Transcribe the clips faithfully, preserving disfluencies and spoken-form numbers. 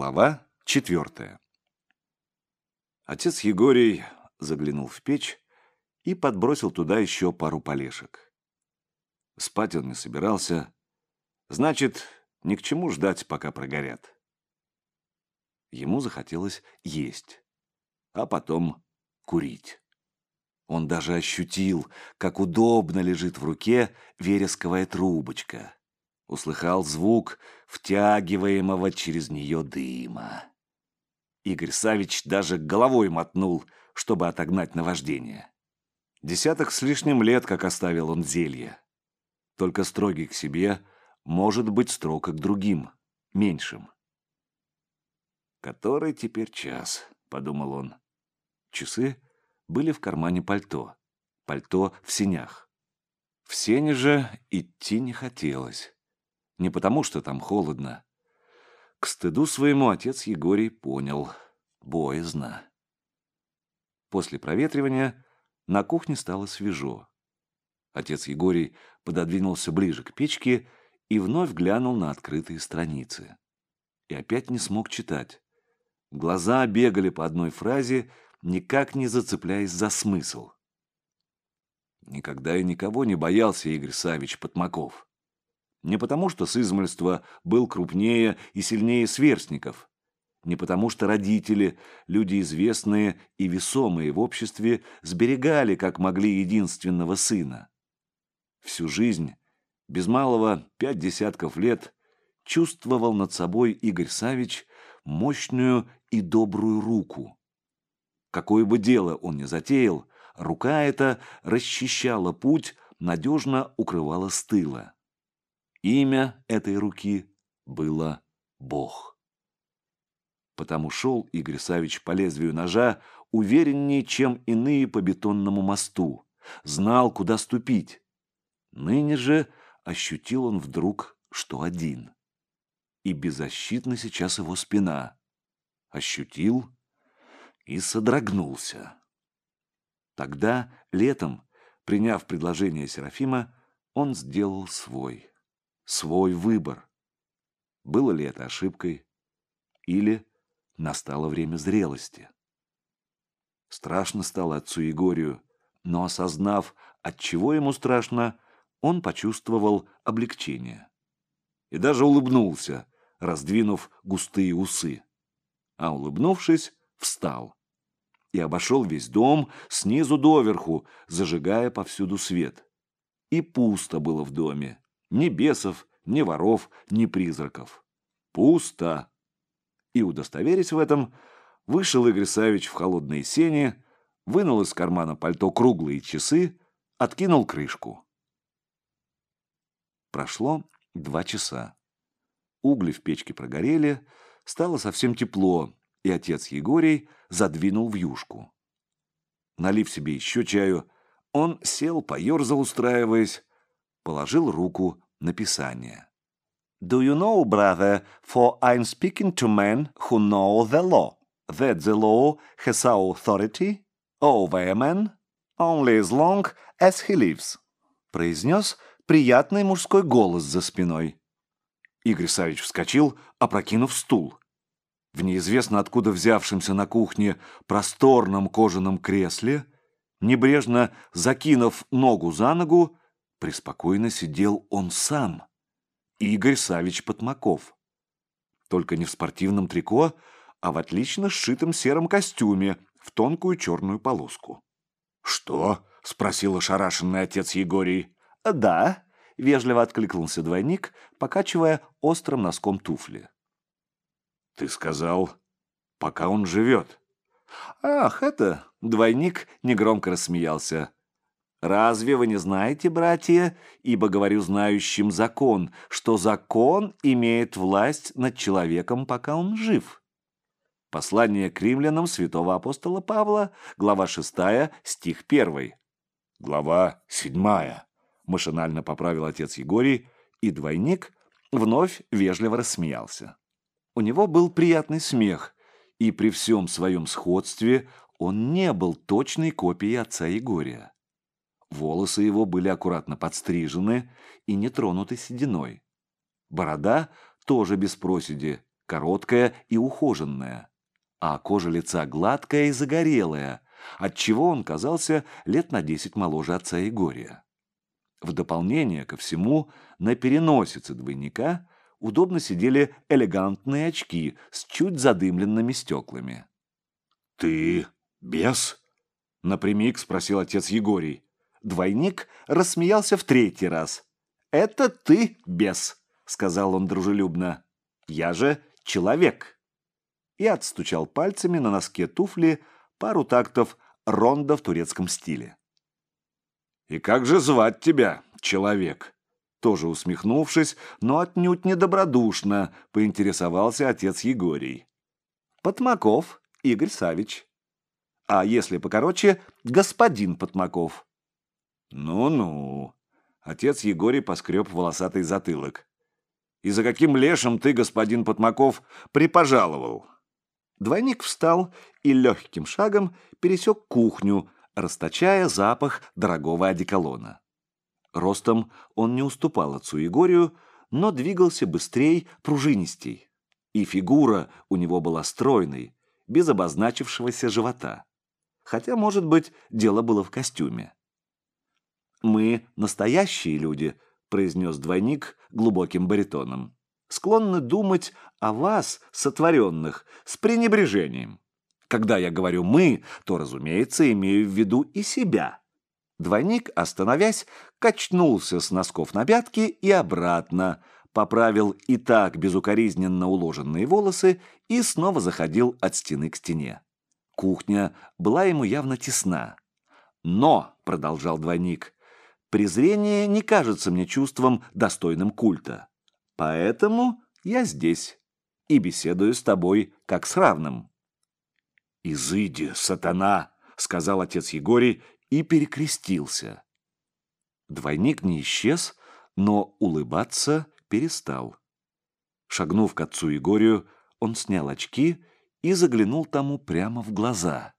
Глава четвертая. Отец Егорий заглянул в печь и подбросил туда еще пару полешек. Спать он не собирался, значит, ни к чему ждать, пока прогорят. Ему захотелось есть, а потом курить. Он даже ощутил, как удобно лежит в руке вересковая трубочка. Услыхал звук втягиваемого через нее дыма. Игорь Саввич даже головой мотнул, чтобы отогнать наваждение. Десяток с лишним лет, как оставил он зелье. Только строгий к себе может быть строг и к другим, меньшим. «Который теперь час?» — подумал он. Часы были в кармане пальто. Пальто в сенях. В сени же идти не хотелось. Не потому, что там холодно. К стыду своему отец Егорий понял — боязно. После проветривания на кухне стало свежо. Отец Егорий пододвинулся ближе к печке и вновь глянул на открытые страницы. И опять не смог читать. Глаза бегали по одной фразе, никак не зацепляясь за смысл. Никогда и никого не боялся Игорь Саввич Потмаков. Не потому, что с измольства был крупнее и сильнее сверстников, не потому, что родители, люди известные и весомые в обществе, сберегали, как могли, единственного сына. Всю жизнь, без малого пять десятков лет, чувствовал над собой Игорь Саввич мощную и добрую руку. Какое бы дело он ни затеял, рука эта расчищала путь, надежно укрывала с тыла. Имя этой руки было Бог. Потому шел Игорь Саввич по лезвию ножа увереннее, чем иные по бетонному мосту, знал, куда ступить. Ныне же ощутил он вдруг, что один. И беззащитна сейчас его спина. Ощутил и содрогнулся. Тогда, летом, приняв предложение Серафима, он сделал свой. Свой выбор. Было ли это ошибкой? Или настало время зрелости? Страшно стало отцу Егорию, но, осознав, от чего ему страшно, он почувствовал облегчение. И даже улыбнулся, раздвинув густые усы. А улыбнувшись, встал. И обошел весь дом снизу доверху, зажигая повсюду свет. И пусто было в доме. Ни бесов, ни воров, ни призраков. Пусто. И, удостоверясь в этом, вышел Игорь Саввич в холодные сени, вынул из кармана пальто круглые часы, откинул крышку. Прошло два часа. Угли в печке прогорели, стало совсем тепло, и отец Егорий задвинул вьюшку. Налив себе еще чаю, он сел, поерзал, устраиваясь, положил руку на писание. «Do you know, brother, for I'm speaking to men who know the law, that the law has authority over a man only as long as he lives», произнес приятный мужской голос за спиной. Игорь Саввич вскочил, опрокинув стул. В неизвестно откуда взявшемся на кухне просторном кожаном кресле, небрежно закинув ногу за ногу, преспокойно сидел он сам, Игорь Саввич Потмаков. Только не в спортивном трико, а в отлично сшитом сером костюме в тонкую черную полоску. «Что?» — спросил ошарашенный отец Егорий. «Да», — вежливо откликнулся двойник, покачивая острым носком туфли. «Ты сказал, пока он живет». «Ах, это...» — двойник негромко рассмеялся. «Разве вы не знаете, братья, ибо говорю знающим закон, что закон имеет власть над человеком, пока он жив?» Послание к римлянам святого апостола Павла, глава шестая, стих первый. «Глава седьмая», — машинально поправил отец Егорий, и двойник вновь вежливо рассмеялся. У него был приятный смех, и при всем своем сходстве он не был точной копией отца Егория. Волосы его были аккуратно подстрижены и не тронуты сединой. Борода тоже без проседи, короткая и ухоженная, а кожа лица гладкая и загорелая, отчего он казался лет на десять моложе отца Егория. В дополнение ко всему, на переносице двойника удобно сидели элегантные очки с чуть задымленными стеклами. «Ты бес?» — напрямик спросил отец Егорий. Двойник рассмеялся в третий раз. «Это ты бес», — сказал он дружелюбно. «Я же человек». И отстучал пальцами на носке туфли пару тактов рондо в турецком стиле. «И как же звать тебя, человек?» Тоже усмехнувшись, но отнюдь недобродушно, поинтересовался отец Егорий. «Потмаков Игорь Савич. А если покороче, господин Потмаков». «Ну-ну», — отец Егорий поскреб волосатый затылок. «И за каким лешим ты, господин Потмаков, припожаловал?» Двойник встал и легким шагом пересек кухню, расточая запах дорогого одеколона. Ростом он не уступал отцу Егорию, но двигался быстрей, пружинистей. И фигура у него была стройной, без обозначившегося живота. Хотя, может быть, дело было в костюме. «Мы настоящие люди», — произнес двойник глубоким баритоном, «склонны думать о вас, сотворенных, с пренебрежением. Когда я говорю «мы», то, разумеется, имею в виду и себя». Двойник, остановясь, качнулся с носков на пятки и обратно, поправил и так безукоризненно уложенные волосы и снова заходил от стены к стене. Кухня была ему явно тесна. «Но», — продолжал двойник, — «презрение не кажется мне чувством, достойным культа. Поэтому я здесь и беседую с тобой как с равным». «Изыди, сатана», — сказал отец Егорий и перекрестился. Двойник не исчез, но улыбаться перестал. Шагнув к отцу Егорию, он снял очки и заглянул тому прямо в глаза.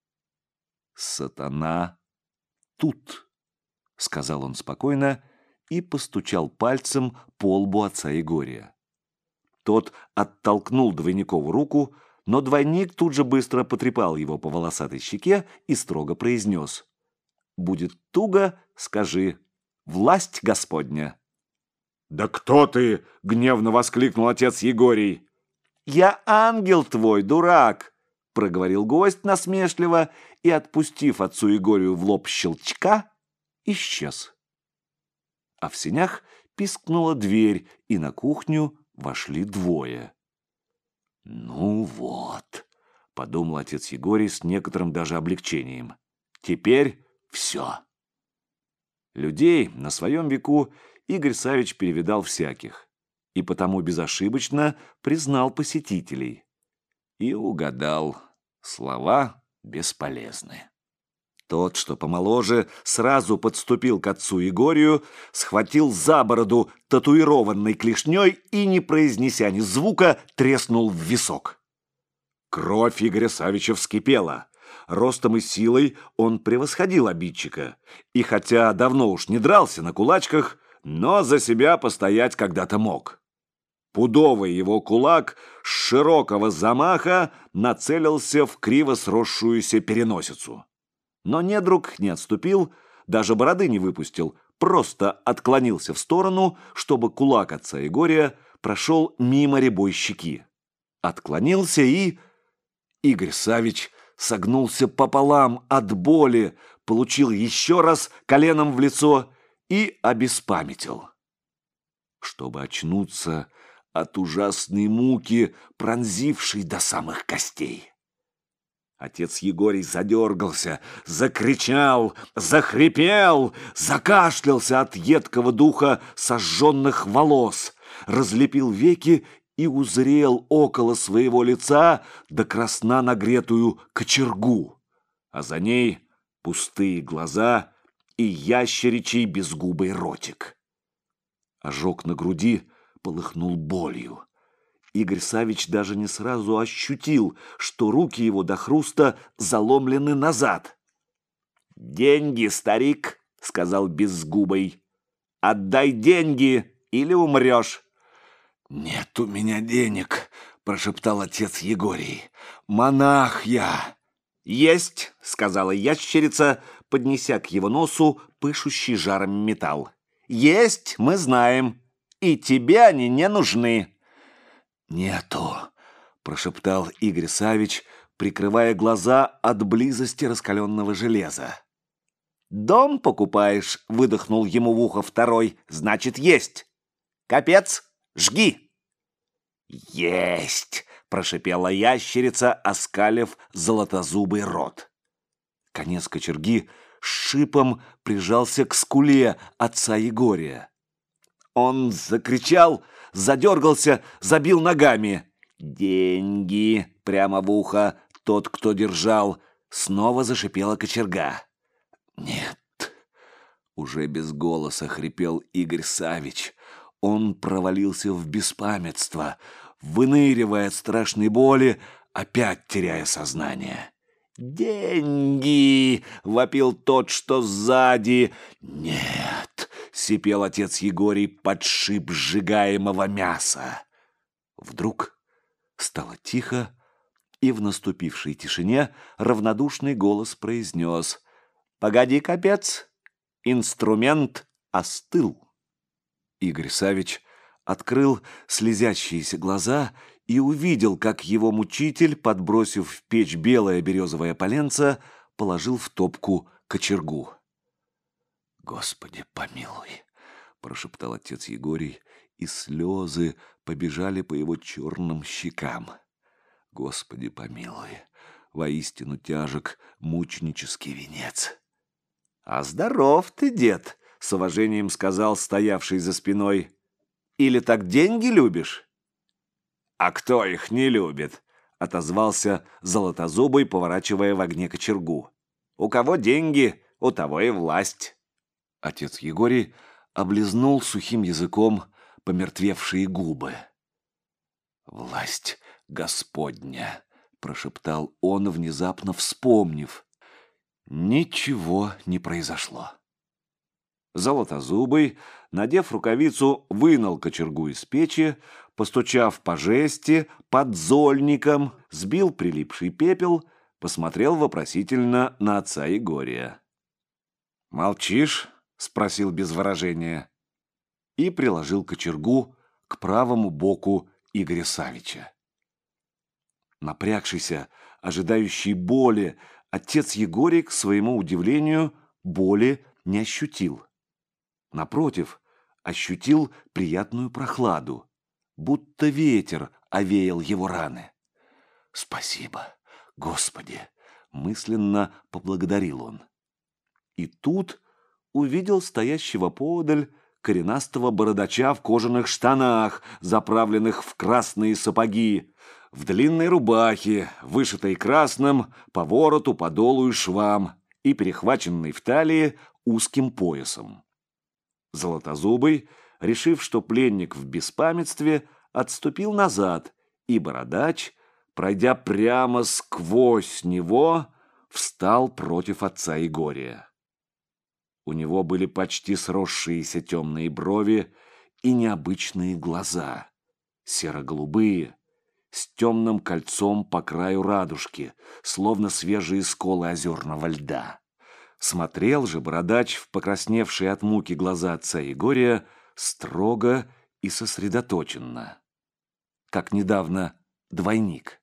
«Сатана тут», — сказал он спокойно и постучал пальцем по лбу отца Егория. Тот оттолкнул двойникову руку, но двойник тут же быстро потрепал его по волосатой щеке и строго произнес: «Будет туго, скажи, власть Господня». «Да кто ты?» — гневно воскликнул отец Егорий. «Я ангел твой, дурак!» — проговорил гость насмешливо и, отпустив отцу Егорию в лоб щелчка, исчез. А в сенях пискнула дверь, и на кухню вошли двое. «Ну вот», — подумал отец Егорий с некоторым даже облегчением, — «теперь все». Людей на своем веку Игорь Савич перевидал всяких, и потому безошибочно признал посетителей. И угадал, слова бесполезны. Тот, что помоложе, сразу подступил к отцу Егорию, схватил за бороду татуированной клешней и, не произнеся ни звука, треснул в висок. Кровь Игоря Савича вскипела. Ростом и силой он превосходил обидчика, и хотя давно уж не дрался на кулачках, но за себя постоять когда-то мог. Пудовый его кулак с широкого замаха нацелился в криво сросшуюся переносицу. Но недруг не отступил, даже бороды не выпустил, просто отклонился в сторону, чтобы кулак отца Егория прошел мимо рябой щеки. Отклонился и... Игорь Савич согнулся пополам от боли, получил еще раз коленом в лицо и обеспамятил. Чтобы очнуться от ужасной муки, пронзившей до самых костей. Отец Егорий задергался, закричал, захрипел, закашлялся от едкого духа сожженных волос, разлепил веки и узрел около своего лица до красна нагретую кочергу, а за ней пустые глаза и ящеричий безгубый ротик. Ожог на груди полыхнул болью. Игорь Савич даже не сразу ощутил, что руки его до хруста заломлены назад. «Деньги, старик!» — сказал безгубый. «Отдай деньги, или умрешь!» «Нет у меня денег!» — прошептал отец Егорий. «Монах я!» «Есть!» — сказала ящерица, поднеся к его носу пышущий жаром металл. «Есть, мы знаем, и тебе они не нужны». «Нету!» — прошептал Игорь Савич, прикрывая глаза от близости раскаленного железа. «Дом покупаешь?» — выдохнул ему в ухо второй. «Значит, есть! Капец, жги!» «Есть!» — прошипела ящерица, оскалив золотозубый рот. Конец кочерги с шипом прижался к скуле отца Егория. Он закричал, задергался, забил ногами. «Деньги!» — прямо в ухо тот, кто держал. Снова зашипела кочерга. «Нет!» — уже без голоса хрипел Игорь Савич. Он провалился в беспамятство, выныривая от страшной боли, опять теряя сознание. «Деньги!» — вопил тот, что сзади. «Нет!» — сипел отец Егорий под шип сжигаемого мяса. Вдруг стало тихо, и в наступившей тишине равнодушный голос произнес: «Погоди, капец, инструмент остыл». Игорь Савич открыл слезящиеся глаза и увидел, как его мучитель, подбросив в печь белое березовое поленце, положил в топку кочергу. «Господи, помилуй!» — прошептал отец Егорий, и слезы побежали по его черным щекам. «Господи, помилуй! Воистину тяжек мученический венец!» «А здоров ты, дед!» — с уважением сказал стоявший за спиной. «Или так деньги любишь?» «А кто их не любит?» — отозвался Золотозубый, поворачивая в огне кочергу. «У кого деньги, у того и власть». Отец Егорий облизнул сухим языком помертвевшие губы. «Власть Господня!» — прошептал он, внезапно вспомнив. Ничего не произошло. Золотозубый, надев рукавицу, вынул кочергу из печи, постучав по жести, под зольником, сбил прилипший пепел, посмотрел вопросительно на отца Егория. «Молчишь?» — спросил без выражения. И приложил кочергу к правому боку Игоря Савича. Напрягшийся, ожидающий боли, отец Егорий, к своему удивлению, боли не ощутил. Напротив, ощутил приятную прохладу, будто ветер овеял его раны. «Спасибо, Господи!» — мысленно поблагодарил он. И тут увидел стоящего поодаль коренастого бородача в кожаных штанах, заправленных в красные сапоги, в длинной рубахе, вышитой красным по вороту, по долу и швам, и перехваченной в талии узким поясом. Золотозубый, решив, что пленник в беспамятстве, отступил назад, и бородач, пройдя прямо сквозь него, встал против отца Егория. У него были почти сросшиеся темные брови и необычные глаза, серо-голубые, с темным кольцом по краю радужки, словно свежие сколы озерного льда. Смотрел же бородач в покрасневшие от муки глаза отца Егория строго и сосредоточенно, как недавно двойник.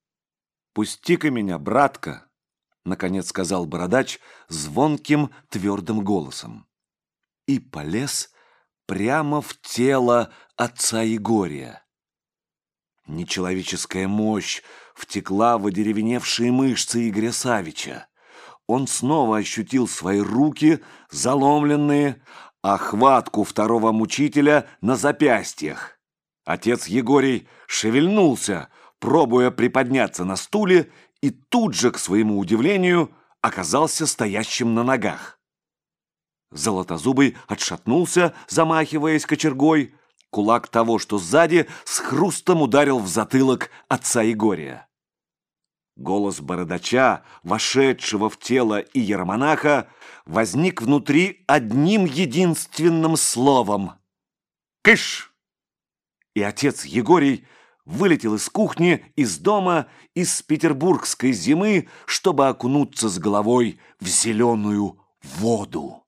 «Пусти-ка меня, братка!» — наконец сказал бородач звонким твердым голосом. И полез прямо в тело отца Егория. Нечеловеческая мощь втекла в одеревеневшие мышцы Игоря Савича. Он снова ощутил свои руки, заломленные, а хватку второго мучителя на запястьях. Отец Егорий шевельнулся, пробуя приподняться на стуле, и тут же, к своему удивлению, оказался стоящим на ногах. Золотозубый отшатнулся, замахиваясь кочергой. Кулак того, что сзади, с хрустом ударил в затылок отца Егория. Голос бородача, вошедшего в тело иеромонаха, возник внутри одним единственным словом: «Кыш!» И отец Егорий вылетел из кухни, из дома, из петербургской зимы, чтобы окунуться с головой в зеленую воду.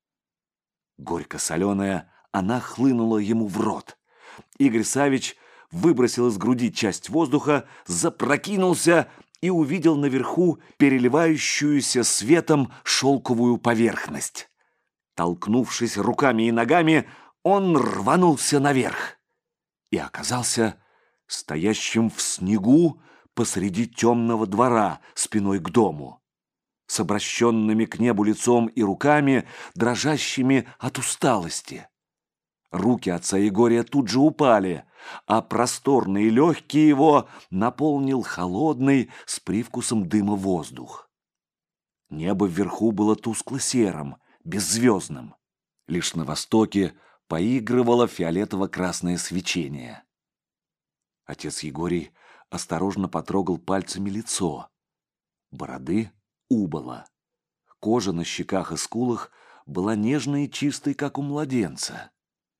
Горько-соленая, она хлынула ему в рот. Игорь Саввич выбросил из груди часть воздуха, запрокинулся и увидел наверху переливающуюся светом шелковую поверхность. Толкнувшись руками и ногами, он рванулся наверх и оказался стоящим в снегу посреди темного двора спиной к дому, с обращенными к небу лицом и руками, дрожащими от усталости. Руки отца Егория тут же упали, а просторные легкие его наполнил холодный с привкусом дыма воздух. Небо вверху было тускло-серым, беззвездным. Лишь на востоке поигрывало фиолетово-красное свечение. Отец Егорий осторожно потрогал пальцами лицо. Бороды убыло. Кожа на щеках и скулах была нежной и чистой, как у младенца.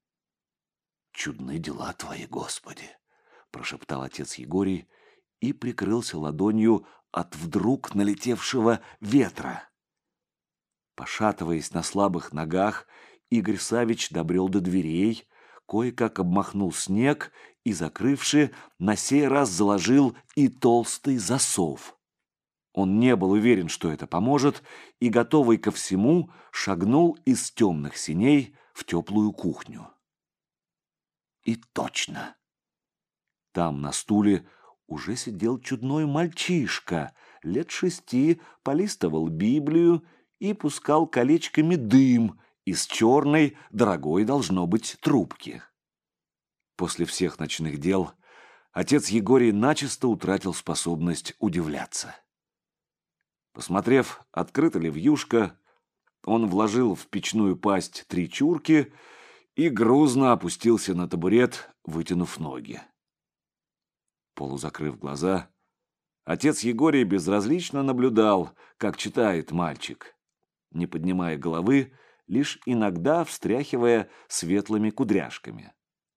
«Чудны дела твои, Господи!» – прошептал отец Егорий и прикрылся ладонью от вдруг налетевшего ветра. Пошатываясь на слабых ногах, Игорь Саввич добрел до дверей, кое-как обмахнул снег и, закрывши, на сей раз заложил и толстый засов. Он не был уверен, что это поможет, и, готовый ко всему, шагнул из темных сеней в теплую кухню. И точно! Там, на стуле, уже сидел чудной мальчишка, лет шести, полистывал Библию и пускал колечками дым из черной, дорогой, должно быть, трубки. После всех ночных дел отец Егорий начисто утратил способность удивляться. Посмотрев, открыта ли вьюшка, он вложил в печную пасть три чурки и грузно опустился на табурет, вытянув ноги. Полузакрыв глаза, отец Егорий безразлично наблюдал, как читает мальчик, не поднимая головы, лишь иногда встряхивая светлыми кудряшками.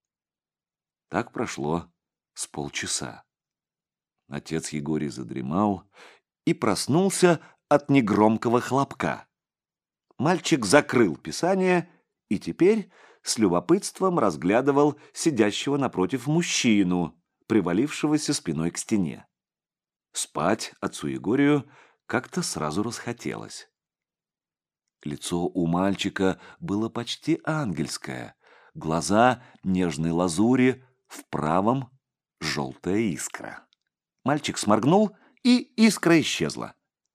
Так прошло с полчаса. Отец Егорий задремал и проснулся от негромкого хлопка. Мальчик закрыл писание и теперь с любопытством разглядывал сидящего напротив мужчину, привалившегося спиной к стене. Спать отцу Егорию как-то сразу расхотелось. Лицо у мальчика было почти ангельское, глаза нежной лазури, в правом желтая искра. Мальчик сморгнул, и искра исчезла.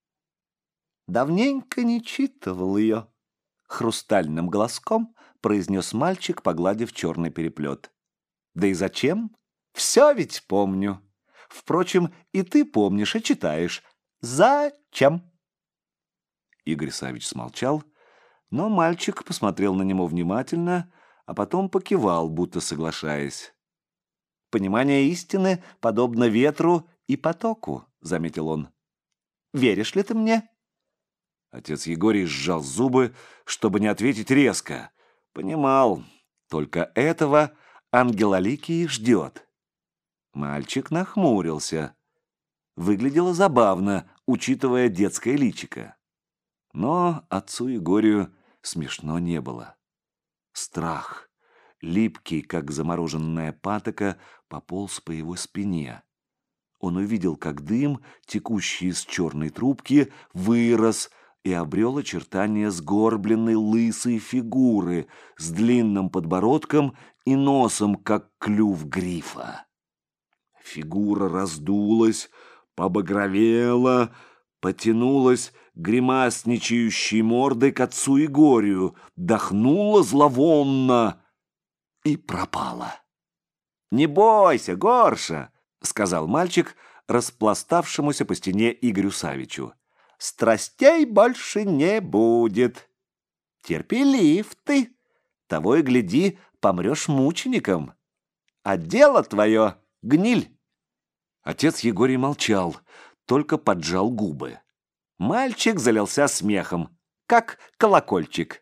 «Давненько не читывал ее», — хрустальным голоском произнес мальчик, погладив черный переплет. «Да и зачем? Все ведь помню. Впрочем, и ты помнишь и читаешь. Зачем?» Игорь Саввич смолчал, но мальчик посмотрел на него внимательно, а потом покивал, будто соглашаясь. «Понимание истины подобно ветру и потоку», — заметил он. «Веришь ли ты мне?» Отец Егорий сжал зубы, чтобы не ответить резко. Понимал, только этого ангел Аликий ждет. Мальчик нахмурился. Выглядело забавно, учитывая детское личико. Но отцу Егорию смешно не было. Страх, липкий, как замороженная патока, пополз по его спине. Он увидел, как дым, текущий из черной трубки, вырос и обрел очертания сгорбленной лысой фигуры с длинным подбородком и носом, как клюв грифа. Фигура раздулась, побагровела, потянулась гримасничающей мордой к отцу Егорию, дохнула зловонно и пропала. «Не бойся, Горша!» — сказал мальчик, распластавшемуся по стене Игорю Саввичу. «Страстей больше не будет. Терпелив ты, того и гляди, помрешь мучеником. А дело твое — гниль». Отец Егорий молчал, только поджал губы. Мальчик залился смехом, как колокольчик.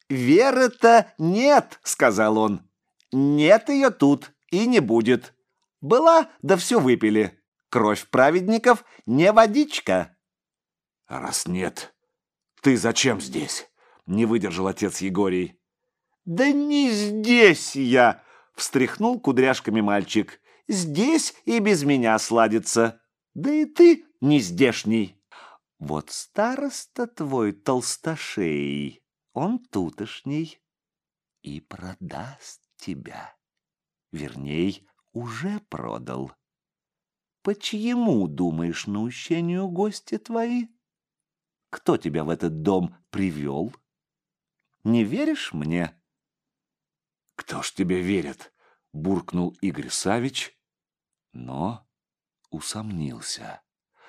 «Веры-то нет», — сказал он. «Нет ее тут и не будет. Была, да все выпили. Кровь праведников не водичка. А раз нет, ты зачем здесь? Не выдержал отец Егорий. Да не здесь я, встряхнул кудряшками мальчик. Здесь и без меня сладится. Да и ты не здешний. Вот староста твой толстошей, он тутошний и продаст тебя. Верней, уже продал. По чьему, думаешь, наущению гости твои? Кто тебя в этот дом привел? Не веришь мне? Кто ж тебе верит? Буркнул Игорь Савич, но усомнился.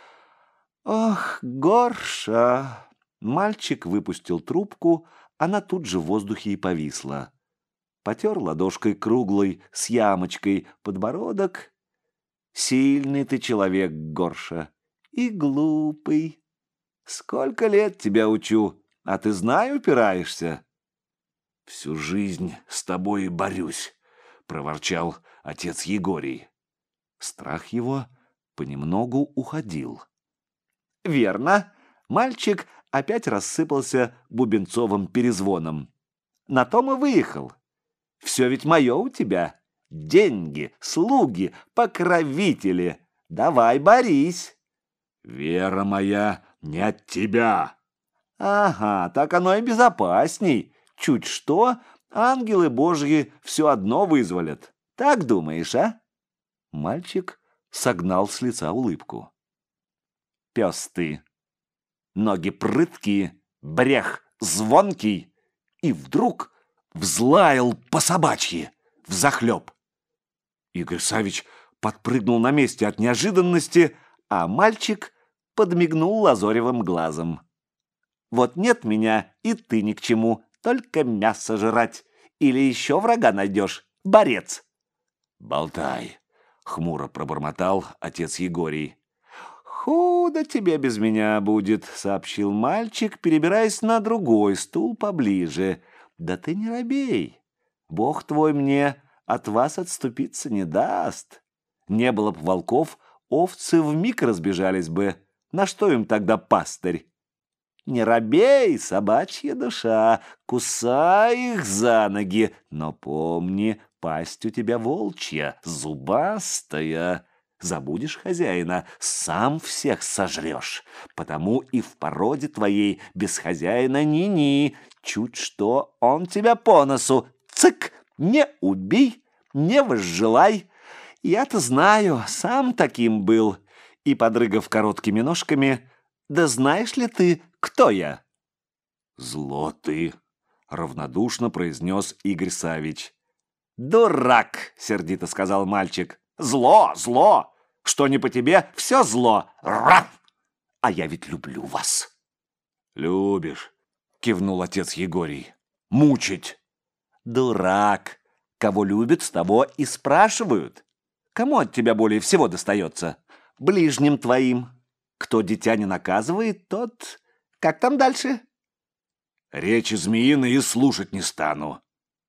Ох, Горша! Мальчик выпустил трубку, она тут же в воздухе и повисла. Потер ладошкой круглой с ямочкой подбородок. Сильный ты человек, Горша, и глупый. Сколько лет тебя учу, а ты, знаю, упираешься. Всю жизнь с тобой и борюсь, проворчал отец Егорий. Страх его понемногу уходил. Верно, мальчик опять рассыпался бубенцовым перезвоном. На том и выехал. Все ведь мое у тебя. Деньги, слуги, покровители. Давай борись. Вера моя не от тебя. Ага, так оно и безопасней. Чуть что, ангелы божьи все одно вызволят. Так думаешь, а? Мальчик согнал с лица улыбку. Пес ты. Ноги прыткие, брех звонкий. И вдруг взлаял по-собачьи, взахлеб. Игорь Савич подпрыгнул на месте от неожиданности, а мальчик подмигнул лазоревым глазом. Вот нет меня, и ты ни к чему, только мясо жрать. Или еще врага найдешь, борец. Болтай, хмуро пробормотал отец Егорий. «Худо тебе без меня будет», — сообщил мальчик, перебираясь на другой стул поближе. «Да ты не робей. Бог твой мне от вас отступиться не даст. Не было б волков, овцы вмиг разбежались бы. На что им тогда пастырь? Не робей, собачья душа, кусай их за ноги, но помни, пасть у тебя волчья, зубастая». Забудешь хозяина, сам всех сожрешь. Потому и в породе твоей без хозяина ни-ни. Чуть что, он тебя по носу. Цык! Не убей, не возжелай. Я-то знаю, сам таким был. И, подрыгав короткими ножками, да знаешь ли ты, кто я? Зло ты, равнодушно произнес Игорь Савич. Дурак, сердито сказал мальчик. Зло, зло! Что не по тебе, все зло. Раф! А я ведь люблю вас. Любишь, кивнул отец Егорий. Мучить. Дурак. Кого любят, с того и спрашивают. Кому от тебя более всего достается? Ближним твоим. Кто дитя не наказывает, тот... Как там дальше? Речи змеиной и слушать не стану.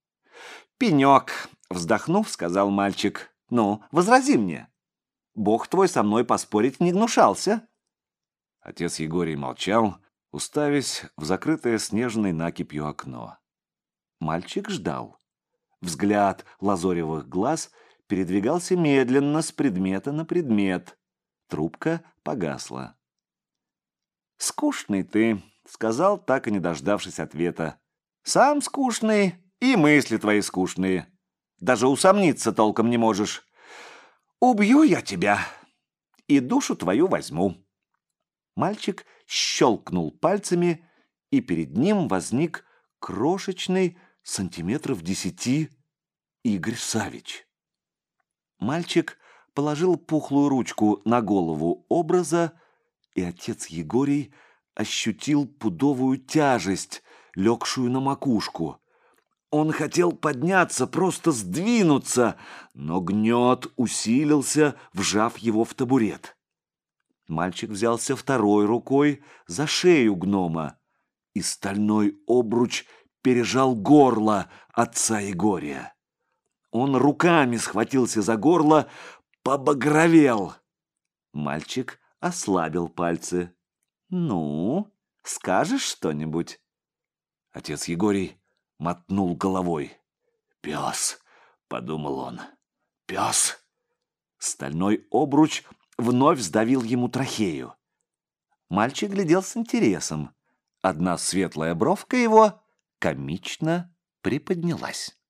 Пенек, вздохнув, сказал мальчик. Ну, возрази мне. Бог твой со мной поспорить не гнушался. Отец Егорий молчал, уставясь в закрытое снежной накипью окно. Мальчик ждал. Взгляд лазоревых глаз передвигался медленно с предмета на предмет. Трубка погасла. «Скучный ты», — сказал, так и не дождавшись ответа. «Сам скучный, и мысли твои скучные. Даже усомниться толком не можешь. Убью я тебя и душу твою возьму». Мальчик щелкнул пальцами, и перед ним возник крошечный, сантиметров десяти, Игорь Савич. Мальчик положил пухлую ручку на голову образа, и отец Егорий ощутил пудовую тяжесть, легшую на макушку. Он хотел подняться, просто сдвинуться, но гнет усилился, вжав его в табурет. Мальчик взялся второй рукой за шею гнома, и стальной обруч пережал горло отца Егория. Он руками схватился за горло, побагровел. Мальчик ослабил пальцы. «Ну, скажешь что-нибудь?» Отец Егорий мотнул головой. «Пес», — подумал он, — «пес». Стальной обруч вновь сдавил ему трахею. Мальчик глядел с интересом. Одна светлая бровка его комично приподнялась.